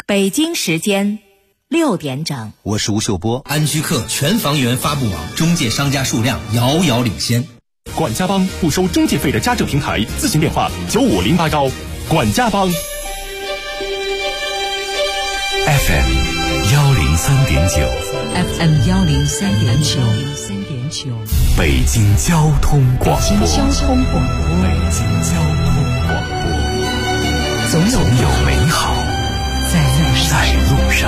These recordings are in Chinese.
北京时间6点整， 我是吴秀波。 安居客全房源发布网中介商家数量遥遥领先。 管家帮不收中介费的家政平台，咨询电话95081。管家帮 FM 103.9 FM 103.9 北京交通广播。 北京交通广播，总有美好在路上。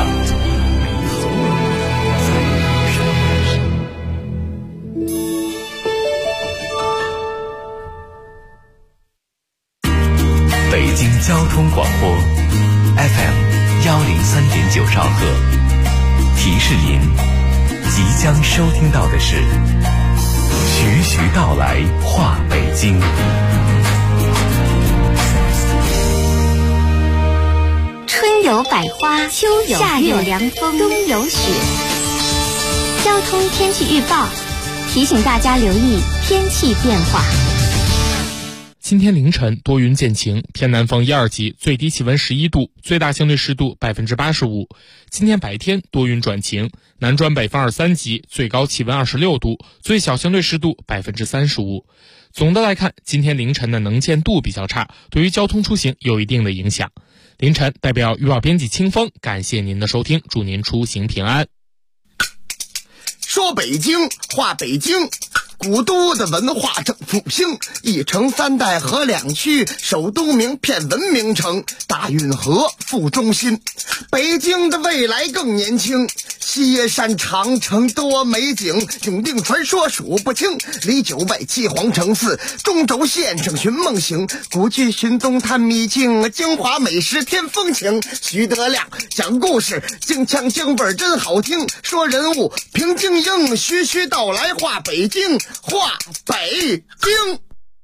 北京交通广播 FM 103.9兆赫，提示您即将收听到的是徐徐道来话北京。 春有百花，秋有夏有凉风，冬有雪。交通天气预报提醒大家留意天气变化。 今天凌晨多云见晴，偏南风1、2级，最低气温11度，最大相对湿度85%。今天白天多云转晴，南转北风2、3级，最高气温26度，最小相对湿度35%。总的来看，今天凌晨的能见度比较差，对于交通出行有一定的影响。凌晨代表预报编辑清风，感谢您的收听，祝您出行平安。 说北京话北京，古都的文化正复兴，一城3代河2区，首都名片文明城，大运河副中心。北京的未来更年轻，西山长城多美景，永定传说数不清，离9外7皇城4，中轴线上寻梦行，古剧寻踪探秘境，京华美食添风情。徐德亮讲故事，京腔京味真好听，说人物评京英，徐徐道来话北京，话北京。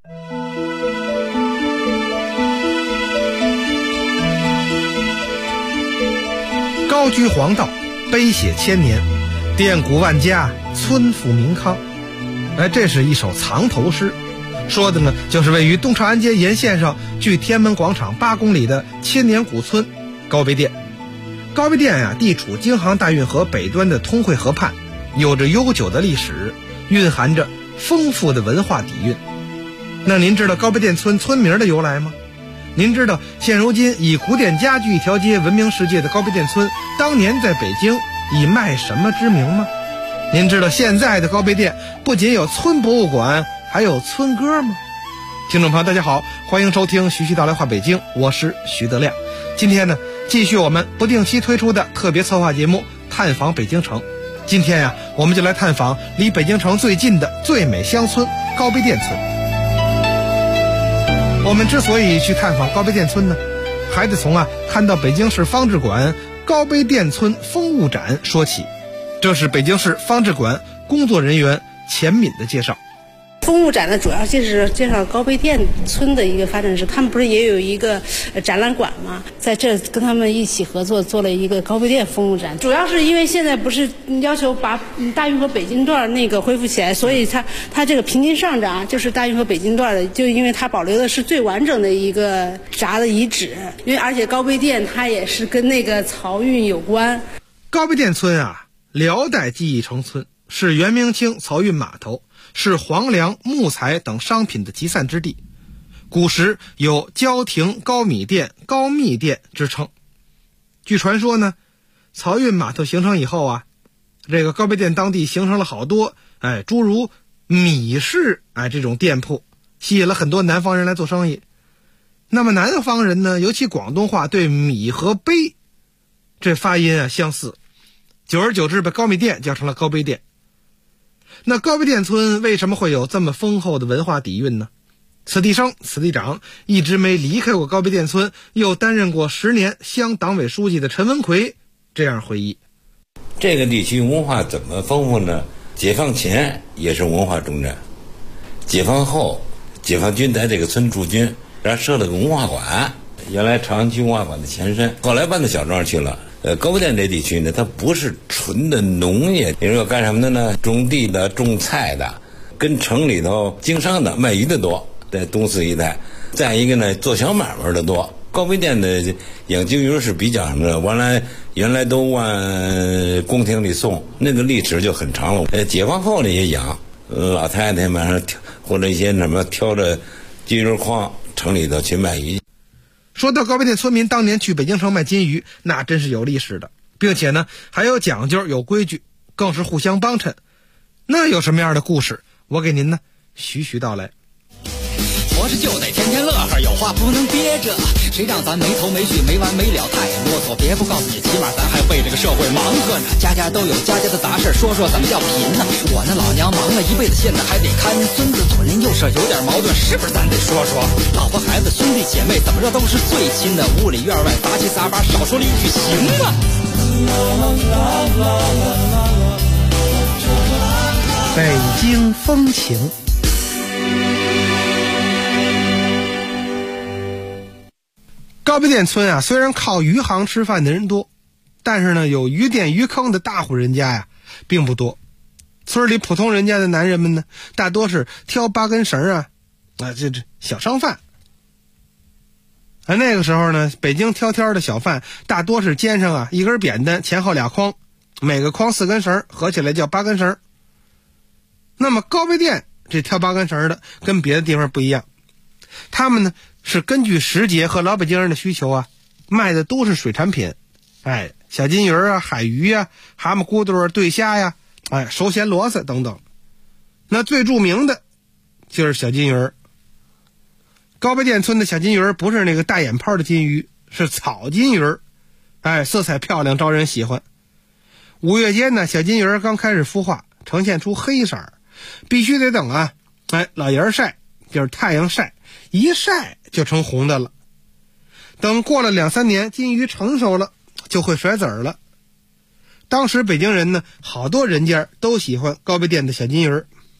高居黄道，碑写千年，奠古万家，村富民康。这是一首藏头诗，说的呢就是位于东长安街沿线上距天安门广场8公里的千年古村高碑店。高碑店地处京杭大运河北端的通惠河畔，有着悠久的历史，蕴含着丰富的文化底蕴。那您知道高碑店村村名的由来吗？您知道现如今以古典家具一条街闻名世界的高碑店村，当年在北京以卖什么知名吗？您知道现在的高碑店不仅有村博物馆，还有村歌吗？听众朋友大家好，欢迎收听徐徐道来话北京，我是徐德亮。今天呢，继续我们不定期推出的特别策划节目探访北京城。今天我们就来探访离北京城最近的最美乡村高碑店村。我们之所以去探访高碑店村呢，还得从看到北京市方志馆高碑店村风物展说起。这是北京市方志馆工作人员钱敏的介绍。 风物展呢，主要就是介绍高碑店村的一个发展史。他们不是也有一个展览馆吗？在这跟他们一起合作做了一个高碑店风物展。主要是因为现在不是要求把大运河北京段那个恢复起来，所以它这个平均上涨就是大运河北京段的，就因为它保留的是最完整的一个闸的遗址。因为而且高碑店它也是跟那个漕运有关。 高碑店村辽代记忆城村，是元明清漕运码头，是黄粱、木材等商品的集散之地。古时有焦亭、高米店、高密店之称。据传说呢，漕运码头形成以后这个高碑店当地形成了好多诸如米市这种店铺，吸引了很多南方人来做生意。那么南方人呢，尤其广东话对米和碑这发音相似，久而久之把高米店叫成了高碑店。那高碑店村为什么会有这么丰厚的文化底蕴呢？此地生此地长，一直没离开过高碑店村，又担任过10年乡党委书记的陈文奎这样回忆。 这个地区文化怎么丰富呢？解放前也是文化重镇，解放后解放军在这个村驻军，然后设了个文化馆，原来朝阳区文化馆的前身，后来搬到小庄去了。高碑店这地区呢，它不是纯的农业，你说干什么的呢？种地的、种菜的，跟城里头经商的、卖鱼的多。 在东四一带。再一个呢，做小买卖的多。高碑店的养金鱼是比较什么的，原来都往宫廷里送，那个历史就很长了。解放后呢也养，老太太们或者一些什么挑着金鱼筐城里头去卖鱼。 说到高碑店村民当年去北京城卖金鱼，那真是有历史的，并且呢还有讲究有规矩，更是互相帮衬。那有什么样的故事，我给您呢徐徐道来。 活着就得天天乐呵，有话不能憋着，谁让咱没头没绪没完没了太啰嗦。别不告诉你，起码咱还为这个社会忙活呢。家家都有家家的杂事，说说怎么叫贫呢？我那老娘忙了一辈子，现在还得看孙子，左邻右舍有点矛盾，是不是咱得说说？老婆孩子兄弟姐妹怎么着都是最亲的，屋里院外杂七杂八，少说了一句行吗？ 北京风情。高碑店村啊，虽然靠鱼行吃饭的人多，但是呢，有鱼店鱼坑的大户人家呀，并不多。村里普通人家的男人们呢，大多是挑8根绳啊，这小商贩。那个时候呢，北京挑挑的小贩大多是肩上啊一根扁担，前后2筐，每个筐4根绳，合起来叫8根绳。那么高碑店这挑8根绳的跟别的地方不一样，他们呢是根据时节和老北京人的需求啊，卖的都是水产品，小金鱼啊、海鱼啊、蛤蟆骨朵、对虾呀、熟咸螺丝等等。那最著名的就是小金鱼。高碑店村的小金鱼不是那个大眼泡的金鱼，是草金鱼，色彩漂亮，招人喜欢。5月间呢，小金鱼刚开始孵化，呈现出黑色，必须得等老爷晒，就是太阳晒，一晒就成红的了。等过了2-3年，金鱼成熟了，就会甩籽了。当时北京人呢，好多人家都喜欢高碑店的小金鱼。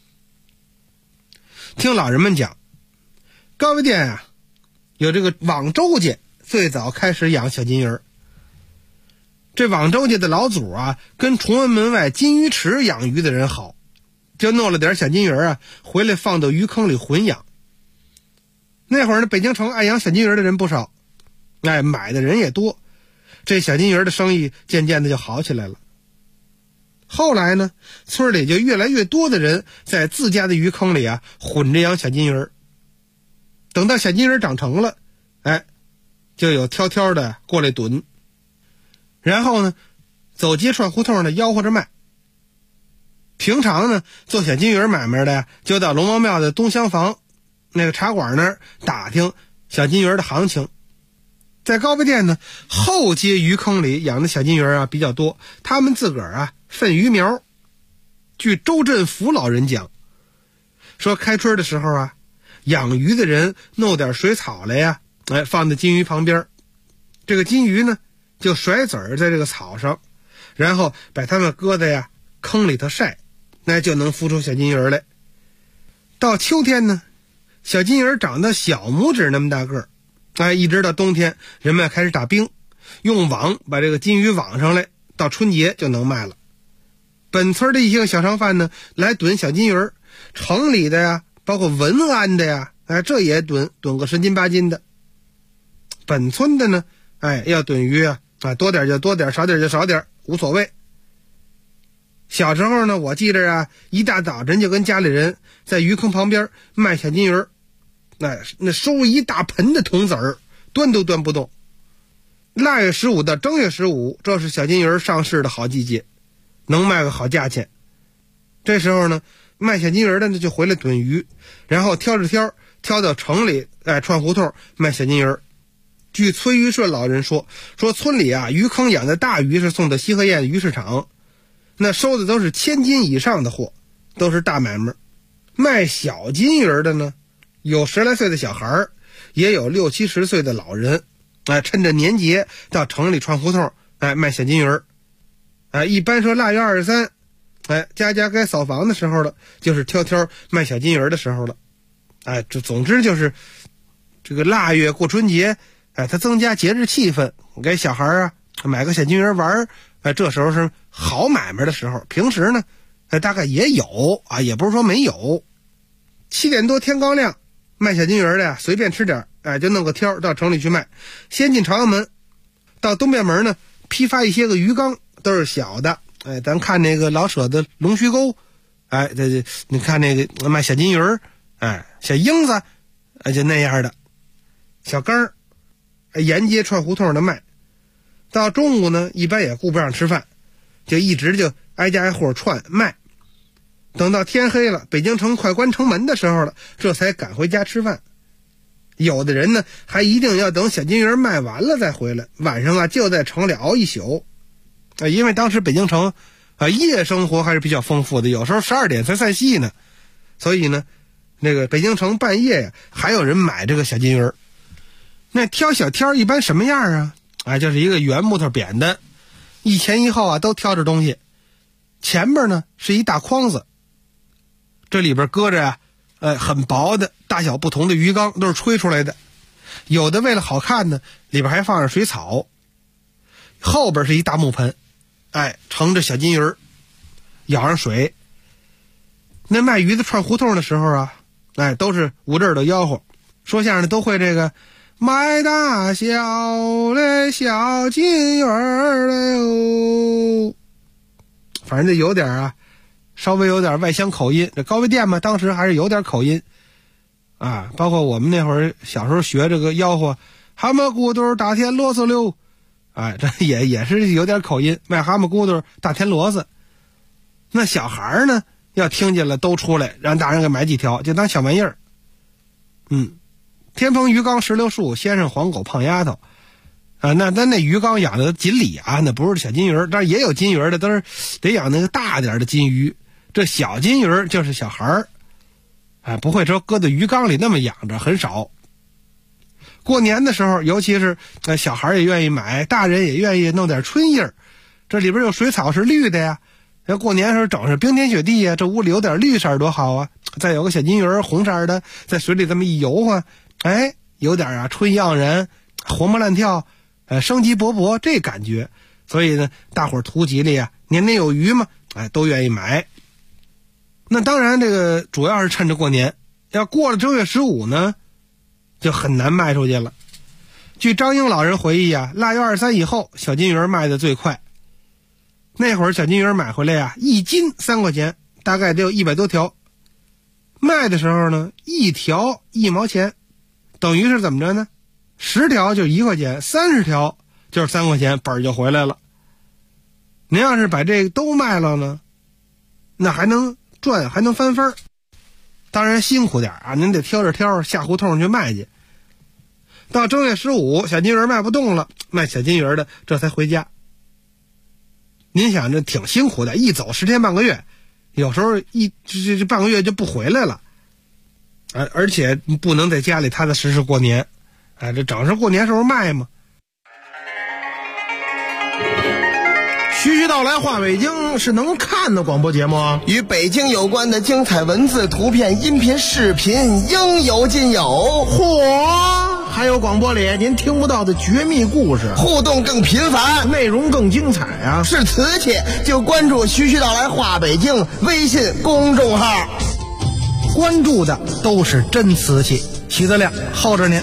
听老人们讲，高碑店啊，有这个网周家最早开始养小金鱼。这网周家的老祖啊，跟崇文门外金鱼池养鱼的人好，就弄了点小金鱼啊，回来放到鱼坑里混养。那会儿呢，北京城爱养小金鱼的人不少，买的人也多，这小金鱼的生意渐渐的就好起来了。后来呢，村里就越来越多的人在自家的鱼坑里啊混着养小金鱼。等到小金鱼长成了，就有挑挑的过来囤，然后呢，走街串胡同的吆喝着卖。平常呢，做小金鱼买卖的呀，就到龙王庙的东厢房那个茶馆那儿打听小金鱼的行情。在高碑店呢，后街鱼坑里养的小金鱼啊比较多，他们自个儿啊分鱼苗。据周振福老人讲，说开春的时候啊，养鱼的人弄点水草来呀，放在金鱼旁边，这个金鱼呢就甩籽儿在这个草上，然后把它们搁在坑里头晒，那就能孵出小金鱼来。到秋天呢，小金鱼长到小拇指那么大个儿，一直到冬天，人们开始打冰，用网把这个金鱼网上来，到春节就能卖了。本村的一些小商贩呢，来囤小金鱼，城里的呀，包括文安的呀，这也囤个10斤8斤的。本村的呢，要囤鱼多点就多点，少点就少点，无所谓。小时候呢，我记着一大早晨就跟家里人在鱼坑旁边卖小金鱼，那收一大盆的铜子儿，端都端不动。腊月15到正月15，这是小金鱼上市的好季节，能卖个好价钱。这时候呢，卖小金鱼的呢就回来囤鱼，然后挑到城里串胡同卖小金鱼。据崔玉顺老人说村里鱼坑养的大鱼是送到西河堰鱼市场，那收的都是1000斤以上的货，都是大买卖。卖小金鱼的呢，有10来岁的小孩，也有60、70岁的老人，趁着年节到城里串胡同卖小金鱼。一般说腊月23，家家该扫房的时候了，就是挑卖小金鱼的时候了。这总之就是这个腊月过春节，它增加节日气氛，给小孩买个小金鱼玩，这时候是好买卖的时候。平时呢，大概也有也不是说没有。7点多天刚亮， 卖小金鱼的呀，随便吃点，就弄个挑到城里去卖。先进朝阳门，到东便门呢，批发一些个鱼缸，都是小的。咱看那个老舍的龙须沟，你看那个卖小金鱼，小鹰子，就那样的小缸，沿街串胡同的卖。到中午呢，一般也顾不上吃饭，就一直就挨家挨户串卖。等到天黑了，北京城快关城门的时候了，这才赶回家吃饭。有的人呢，还一定要等小金鱼卖完了再回来，晚上就在城里熬一宿。因为当时北京城夜生活还是比较丰富的，有时候12点才散戏呢，所以呢，那个北京城半夜呀，还有人买这个小金鱼。那挑小挑一般什么样啊？就是一个圆木头扁的，一前一后都挑着东西，前边呢是一大筐子，这里边搁着很薄的大小不同的鱼缸，都是吹出来的。有的为了好看呢，里边还放着水草。后边是一大木盆，盛着小金鱼，舀上水。那卖鱼的串胡同的时候都是捂着耳朵吆喝，说相声的都会这个卖大小的小金鱼的哟。反正就有点稍微有点外乡口音。这高碑店嘛，当时还是有点口音包括我们那会儿小时候学这个吆喝蛤蟆骨头大田螺丝溜，这也是有点口音，卖蛤蟆骨头大田螺丝。那小孩呢，要听见了都出来，让大人给买几条，就当小玩意儿。天棚鱼缸石榴树，先生黄狗胖丫头那鱼缸养的锦鲤那不是小金鱼，但是也有金鱼的，都是得养那个大点的金鱼。这小金鱼就是小孩不会说搁在鱼缸里那么养着，很少。过年的时候，尤其是小孩也愿意买，大人也愿意弄点春叶。这里边有水草是绿的呀，要过年的时候整是冰天雪地呀，这屋里有点绿色多好啊！再有个小金鱼红色的，在水里这么一游有点春意盎然，活蹦乱跳，生机勃勃这感觉。所以呢，大伙儿图吉利年年有余嘛，都愿意买。那当然，这个主要是趁着过年，要过了正月15呢，就很难卖出去了。据张英老人回忆腊月23以后，小金鱼卖的最快。那会儿小金鱼买回来一斤3块钱，大概得有100多条。卖的时候呢，一条1毛钱，等于是怎么着呢？10条就1块钱，30条就是3块钱，本就回来了。您要是把这个都卖了呢，那还能赚，还能翻番。当然辛苦点您得挑着挑下胡同去卖去。到正月15，小金鱼卖不动了，卖小金鱼的这才回家。您想这挺辛苦的，一走10天半个月，有时候这半个月就不回来了，而且不能在家里踏踏实实过年，这整是过年时候卖嘛。 徐徐道来话北京是能看的广播节目， 与北京有关的精彩文字、图片、音频、视频应有尽有。 嚯！还有广播里您听不到的绝密故事， 互动更频繁， 内容更精彩是瓷器就关注徐徐道来话北京微信公众号， 关注的都是真瓷器。徐德亮候着您。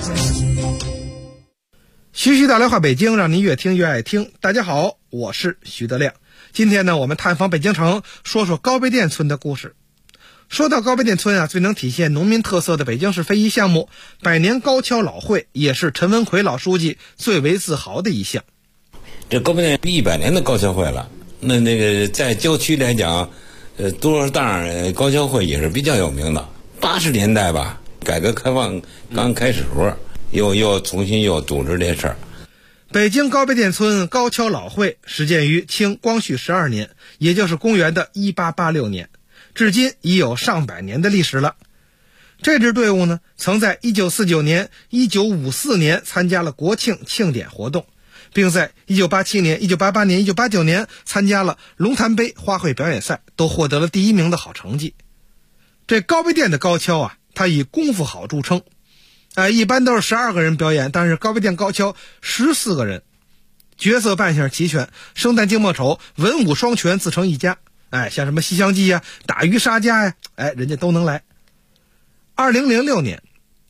徐徐道来话北京，让您越听越爱听。大家好，我是徐德亮。今天呢，我们探访北京城，说说高碑店村的故事。说到高碑店村最能体现农民特色的北京市非遗项目百年高跷老会，也是陈文奎老书记最为自豪的一项。 这高碑店100年的高跷会了，那个在郊区来讲，多少档高跷会也是比较有名的。80年代吧，改革开放刚开始时候，又重新组织这事儿。 北京高碑店村高跷老会始建于清光绪12年，也就是公元的1886年，至今已有上百年的历史了。这支队伍呢，曾在1949年、1954年参加了国庆庆典活动，并在1987年、1988年、1989年参加了龙潭杯花卉表演赛，都获得了第1名的好成绩。这高碑店的高跷它以功夫好著称。一般都是12个人表演，但是高碑店高跷14个人，角色扮相齐全，生旦净末丑文武双全，自成一家。像什么西厢记打鱼杀家人家都能来。2006年，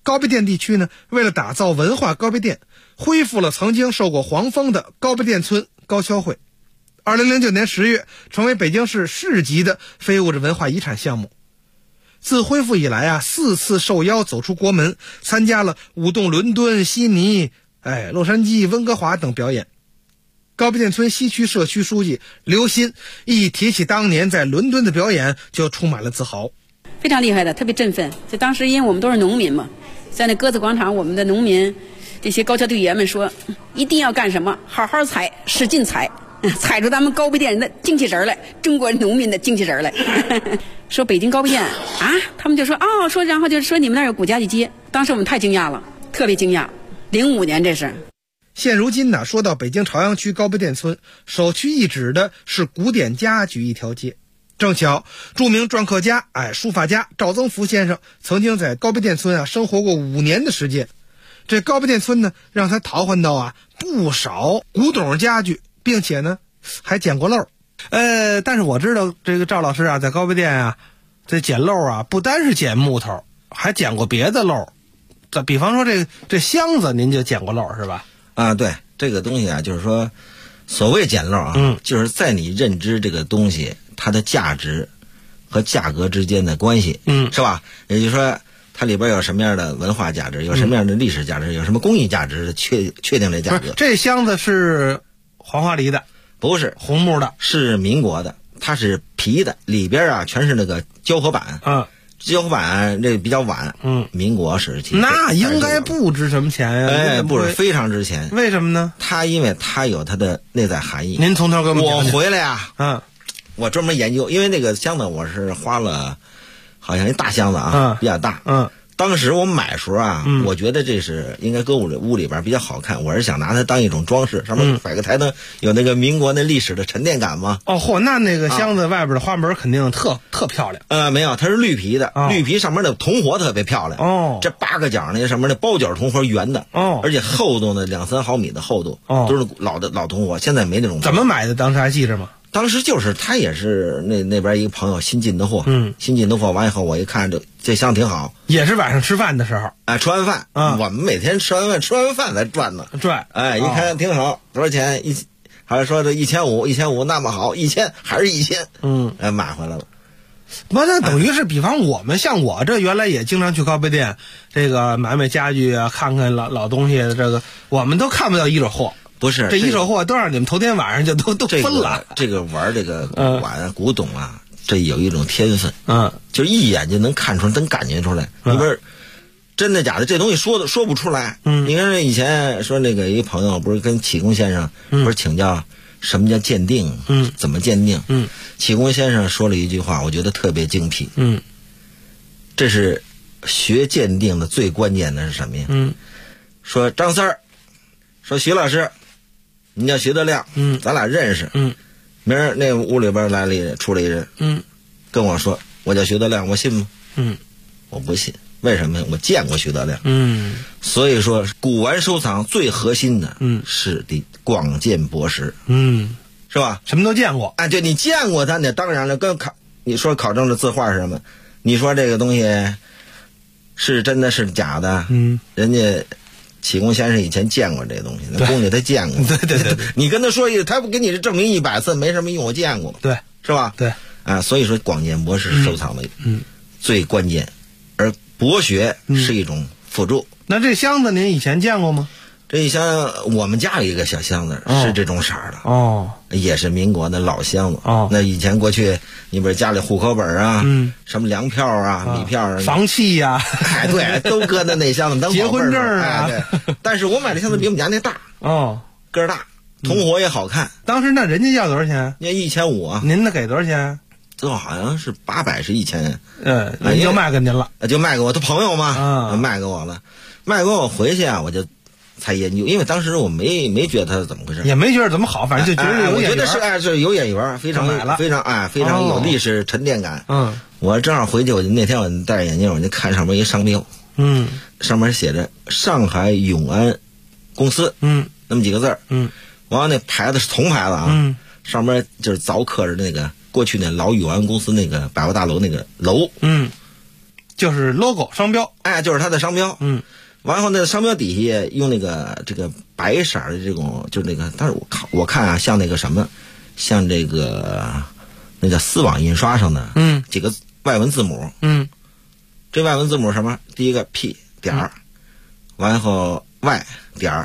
高碑店地区呢，为了打造文化高碑店，恢复了曾经受过黄封的高碑店村高跷会。2009年10月，成为北京市市级的非物质文化遗产项目。自恢复以来啊，4次受邀走出国门，参加了舞动伦敦、悉尼、洛杉矶、温哥华等表演。高碑店村西区社区书记刘鑫一提起当年在伦敦的表演，就充满了自豪。 非常厉害的，特别振奋。就当时因为我们都是农民嘛，在那鸽子广场，我们的农民这些高跷队员们说，一定要干什么，好好踩，使劲踩，踩出咱们高碑店人的精气神来，中国农民的精气神来。说北京高碑店啊，他们就说然后就说你们那儿有古家具街。当时我们太惊讶了，特别惊讶。05年这是。 现如今呢，说到北京朝阳区高碑店村，首屈一指的是古典家具一条街。正巧著名篆刻家书法家赵增福先生曾经在高碑店村生活过5年的时间。这高碑店村呢，让他淘换到不少古董家具，并且呢还捡过漏。但是我知道这个赵老师在高碑店这捡漏不单是捡木头，还捡过别的漏。比方说这箱子您就捡过漏是吧？ 对，这个东西就是说所谓捡漏就是在你认知这个东西它的价值和价格之间的关系，是吧？也就是说它里边有什么样的文化价值，有什么样的历史价值，有什么工艺价值，确定这价格。 这箱子是黄花梨的？ 不是， 红木的， 是民国的，它是皮的，里边全是那个胶合板。胶合板这比较晚，民国时期。 那应该不值什么钱呀？ 不是，非常值钱。 为什么呢？ 因为它有它的内在含义。 您从头给我们讲讲。 我回来我专门研究，因为那个箱子我是花了好像一大箱子比较大。当时我买时候我觉得这是应该搁屋里边比较好看，我是想拿它当一种装饰，上面摆个台灯，有那个民国那历史的沉淀感嘛。 那个箱子外边的花纹肯定特漂亮。 没有，它是绿皮的，绿皮上面的铜活特别漂亮。这8个角那上面的包角铜活圆的，而且厚度呢2-3毫米的厚度，都是老铜活，现在没那种。 怎么买的？当时还记着吗？ 当时就是他也是那边一个朋友新进的货，新进的货完以后，我一看这箱挺好， 也是晚上吃饭的时候， 吃完饭，我们每天吃完饭才转呢，一看挺好，多少钱？好像说这1500那么好，1000还是1000，买回来了。 那等于是，比方像我这原来也经常去高碑店，这个买家具看看老东西，这个我们都看不到一手货。 不是， 这一手货都让你们头天晚上就都分了。 这个玩这个古董这有一种天分，就一眼就能看出来，能感觉出来。你不是真的假的，这东西说不出来。你看以前说那个一朋友不是跟启功先生不是请教什么叫鉴定，怎么鉴定？启功先生说了一句话，我觉得特别精辟。这是学鉴定的最关键的是什么呀？说张三儿，说徐老师。你叫徐德亮，咱俩认识，明儿那屋里边出来一人，跟我说我叫徐德亮，我信吗？我不信，为什么呀？我见过徐德亮，所以说古玩收藏最核心的，是得广见博识，是吧？ 什么都见过， 对，你见过他，那当然了，你说考证的字画是什么？你说这个东西是真的是假的？人家。启功先生以前见过这东西，那工具他见过。 对， 你跟他说他不给你证明100次没什么用，我见过。 对， 是吧？ 对， 所以说广见博识收藏的最关键，而博学是一种辅助。 那这箱子您以前见过吗？ 这一箱我们家有一个小箱子是这种色的，也是民国的老箱子。那以前过去你比如家里户口本什么粮票米票房契呀， 对，都搁在那箱子当结婚证对。但是我买的箱子比我们家那大，个儿大，铜活也好看。 当时那人家要多少钱？ 那1500， 您那给多少钱？ 最后好像是800是1000， 那就卖给您了， 就卖给我他朋友嘛，卖给我了，卖给我回去我就。才研究，因为当时我没觉得他怎么回事， 也没觉得怎么好，反正就觉得我觉得是有眼缘，非常有历史沉淀感。我正好回去，那天我戴着眼镜，我就看上面一商标，上面写着上海永安公司，那么几个字，完了那牌子是铜牌子上面就是凿刻着那个过去那老永安公司那个百货大楼那个楼， 就是 logo 商标， 就是它的商标。完后那个商标底下用那个这个白色的这种，就是那个，但是我看啊，像那个什么，像这个那叫丝网印刷上的，几个外文字母，这外文字母什么？第一个 P 点，完后 Y 点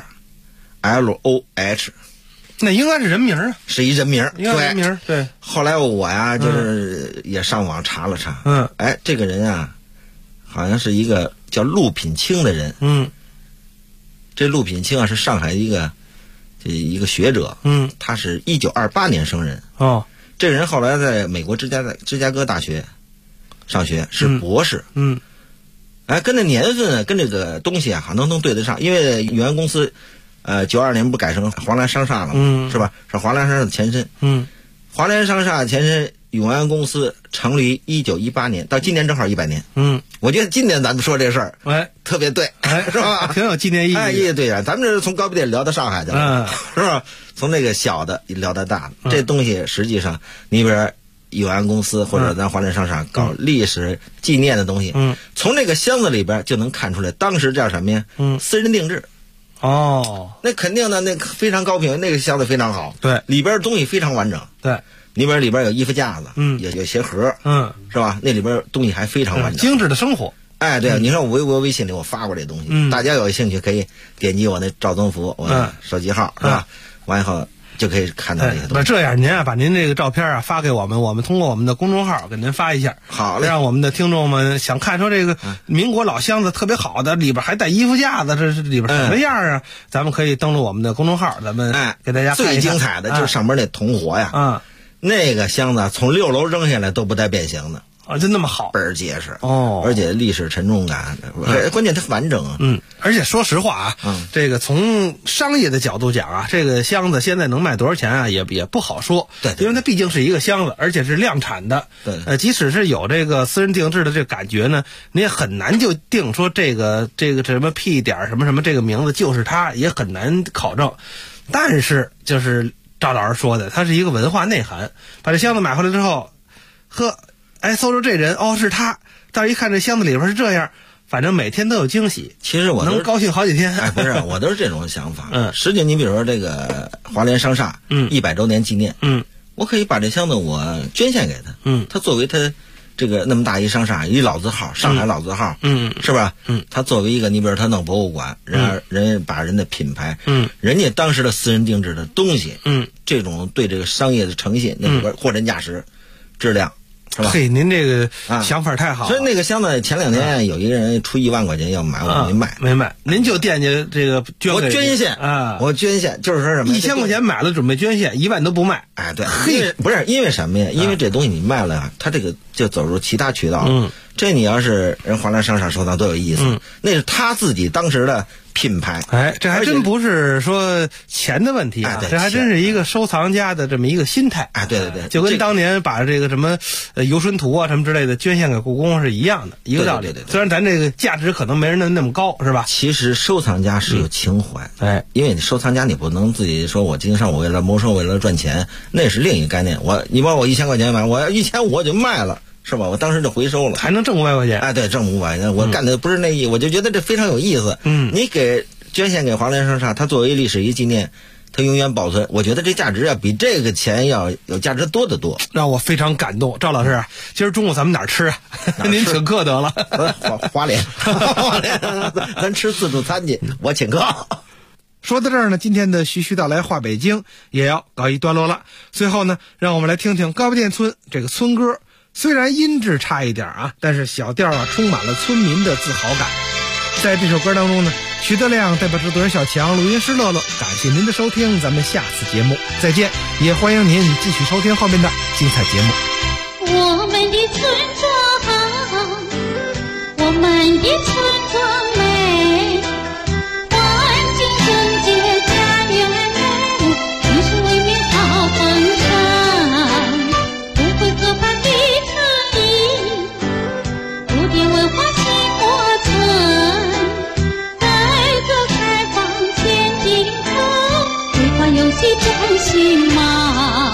LOH， 那应该是人名啊， 是一人名， 应该是人名。对。 后来我呀，就是也上网查了查，这个人啊，好像是一个叫陆品清的人，这陆品清啊是上海一个学者，他是1928年生人，这个人后来在美国芝加哥大学上学，是博士，跟这年份跟这个东西啊，好像能对得上，因为永安公司，92年不改成华兰商厦了吗？是吧？是华兰商厦的前身，华兰商厦前身永安公司成立于1918年，到今年正好100年。我觉得今年咱们说这事儿，特别对，是吧？ 挺有纪念意义。 对啊，咱们这是从高碑店聊到上海去了，是吧？从那个小的聊到大的，这东西实际上，你比如永安公司或者咱华兰商厦搞历史纪念的东西，从那个箱子里边就能看出来，当时叫什么呀？私人定制。那肯定的，那非常高品，那个箱子非常好， 对， 里边东西非常完整， 对。 里边有衣服架子，有鞋盒，是吧？那里边东西还非常完整， 精致的生活。 对，你看我微信里我发过这东西，大家有兴趣可以点击我那赵宗福我的手机号，是吧？完以后就可以看到这些东西。 这样您啊，把您这个照片啊发给我们，我们通过我们的公众号给您发一下， 好嘞， 让我们的听众们想看说这个民国老箱子特别好的，里边还带衣服架子，这是里边什么样啊？咱们可以登录我们的公众号，咱们给大家看一下。 最精彩的就是上面那铜活呀，那个箱子从6楼扔下来都不带变形的。 就那么好， 倍儿结实而且历史沉重感，关键它完整啊。 而且说实话啊，这个从商业的角度讲啊，这个箱子现在能卖多少钱啊，也不好说。 对， 因为它毕竟是一个箱子，而且是量产的。 对， 即使是有这个私人定制的这个感觉呢，你也很难就定说这个什么 P 点什么什么这个名字就是它，也很难考证。但是就是赵老师说的，它是一个文化内涵。把这箱子买回来之后，搜着这人是他，到一看这箱子里边是这样，反正每天都有惊喜。 其实我能高兴好几天。 不是，我都是这种想法。实际你比如说这个华联商厦，100周年纪念，我可以把这箱子我捐献给他，他作为他这个那么大一商厦，一老字号，上海老字号，是吧？他作为一个，你比如他弄博物馆，人把人的品牌，人家当时的私人定制的东西，这种对这个商业的诚信，那里边货真价实，质量。 嘿，您这个想法太好了。 所以那个箱子前2天有一个人出1万块钱要买，我没卖， 没卖。您就惦记这个我捐献啊，我捐献就是说什么 ，1000块钱买了准备捐献，1万都不卖。 对，不是因为什么呀？因为这东西你卖了，它这个就走入其他渠道。这你要是人华兰商厦收藏多有意思，那是他自己当时的品牌。 这还真不是说钱的问题啊，这还真是一个收藏家的这么一个心态。 对， 就跟当年把这个什么游春图啊什么之类的捐献给故宫是一样的，一个道理。 对， 虽然咱这个价值可能没人那么高，是吧？ 其实收藏家是有情怀，因为你收藏家你不能自己说我经商我为了谋生为了赚钱，那是另一个概念。你把我1000块钱买，我要1500我就卖了。是吧？我当时就回收了， 还能挣500块钱。 对，挣500块钱。我干的不是那意，我就觉得这非常有意思。你捐献给华联商厦，它作为历史一纪念，它永远保存。我觉得这价值啊，比这个钱要有价值多得多， 让我非常感动。赵老师，今儿中午咱们哪儿吃啊？您请客得了。 华联，咱吃自助餐去，我请客。 说到这儿呢，今天的徐徐道来话北京也要告一段落了。最后呢，让我们来听听高碑店村这个村歌。虽然音质差一点啊，但是小调啊充满了村民的自豪感。在这首歌当中呢，徐德亮代表制作人小强，录音师乐乐，感谢您的收听，咱们下次节目再见，也欢迎您继续收听后面的精彩节目。 我们的村庄，我们的村庄美，环境整洁家园美，城市为民好风尚，不会可怕的苍蝇，古典文化新活存，改革开放前景好，规划游戏真新貌。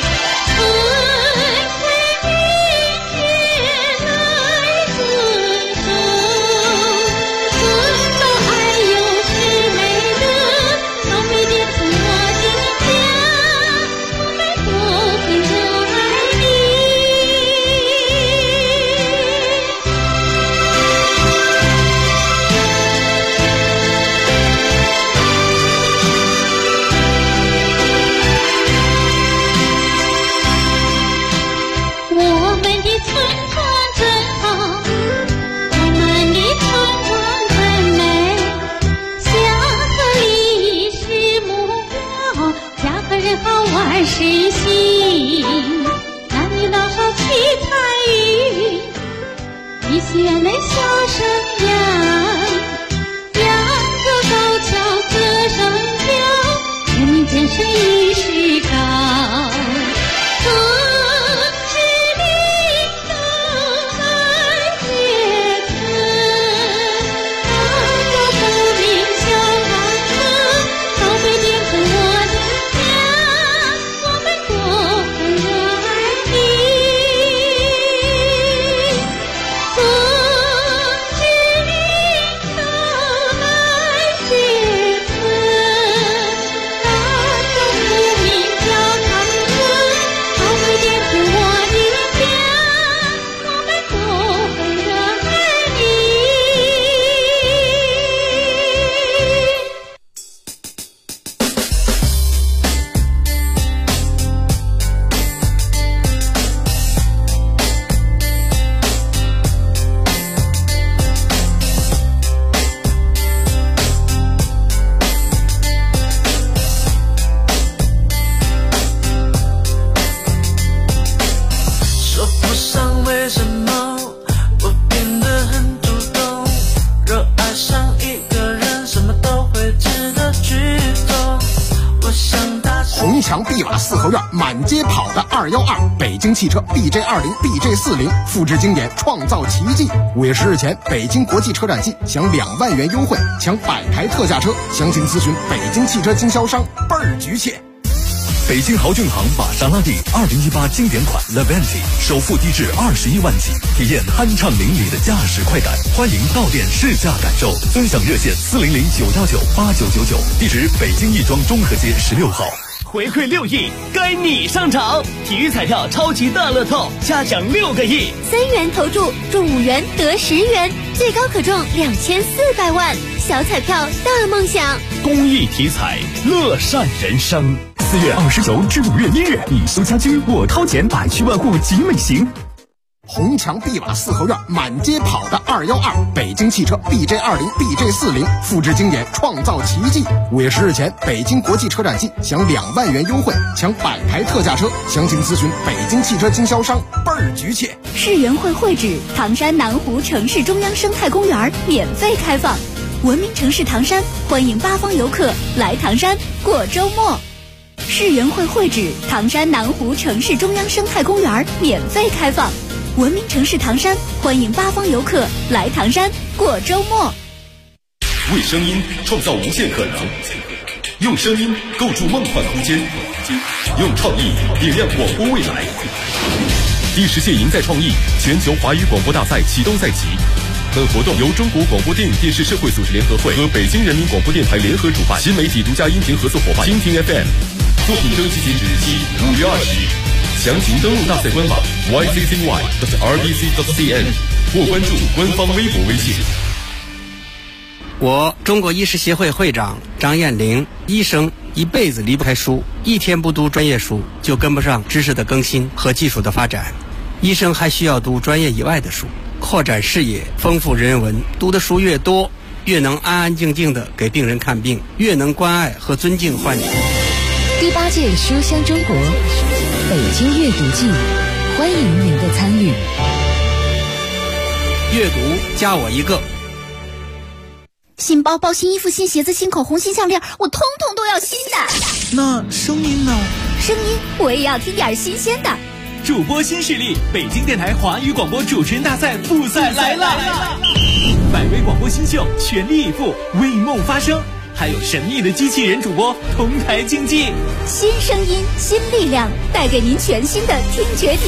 春回明月来自写泪笑声扬，扬州高桥歌声飘，人民建设意识高。 红墙碧瓦四合院，满街跑的212，北京汽车 BJ20、BJ40，复制经典，创造奇迹。5月10日前，北京国际车展季享2万元优惠，抢100台特价车，详情咨询北京汽车经销商，倍儿局切。 北京豪骏行玛莎拉蒂2018经典款 Levante 首付低至21万起，体验酣畅淋漓的驾驶快感。欢迎到店试驾感受，尊享热线400-919-8999，地址北京亦庄中和街16号。 回馈6亿，该你上场！体育彩票超级大乐透，下奖6个亿 ，3元投注中5元得10元，最高可中2400万，小彩票大梦想。 公益体彩，乐善人生。 4月29至5月1日，你修家居，我掏钱，百区万户集美行。 红墙碧瓦四合院，满街跑的212，北京汽车 BJ20、BJ40，复制经典，创造奇迹。5月10日前，北京国际车展季享2万元优惠，抢100台特价车，详情咨询北京汽车经销商，倍儿局切。 世园会会址唐山南湖城市中央生态公园免费开放，文明城市唐山欢迎8方游客来唐山过周末。世园会会址唐山南湖城市中央生态公园免费开放，文明城市唐山欢迎8方游客来唐山过周末。 为声音创造无限可能，用声音构筑梦幻空间，用创意点亮广播未来。第10届赢在创意全球华语广播大赛启动赛期，本活动由中国广播电影电视社会组织联合会和北京人民广播电台联合主办，新媒体独家音频合作伙伴蜻蜓 FM。作品征集截止日期5月20日，详情登录大赛官网 yccy.rbc.cn 或关注官方微博微信。 我中国医师协会会长张艳玲，医生一辈子离不开书，一天不读专业书就跟不上知识的更新和技术的发展。医生还需要读专业以外的书，扩展视野，丰富人文。读的书越多，越能安安静静地给病人看病，越能关爱和尊敬患者。 第8届书香中国北京阅读季，欢迎您的参与。 阅读加我一个。 新包包、新衣服、新鞋子、新口红、新项链，我通通都要新的。 那声音呢？ 声音我也要听点新鲜的。 主播新势力，北京电台华语广播主持人大赛复赛来了！100位广播新秀全力以赴，为梦发声。还有神秘的机器人主播同台竞技， 新声音新力量，带给您全新的听觉体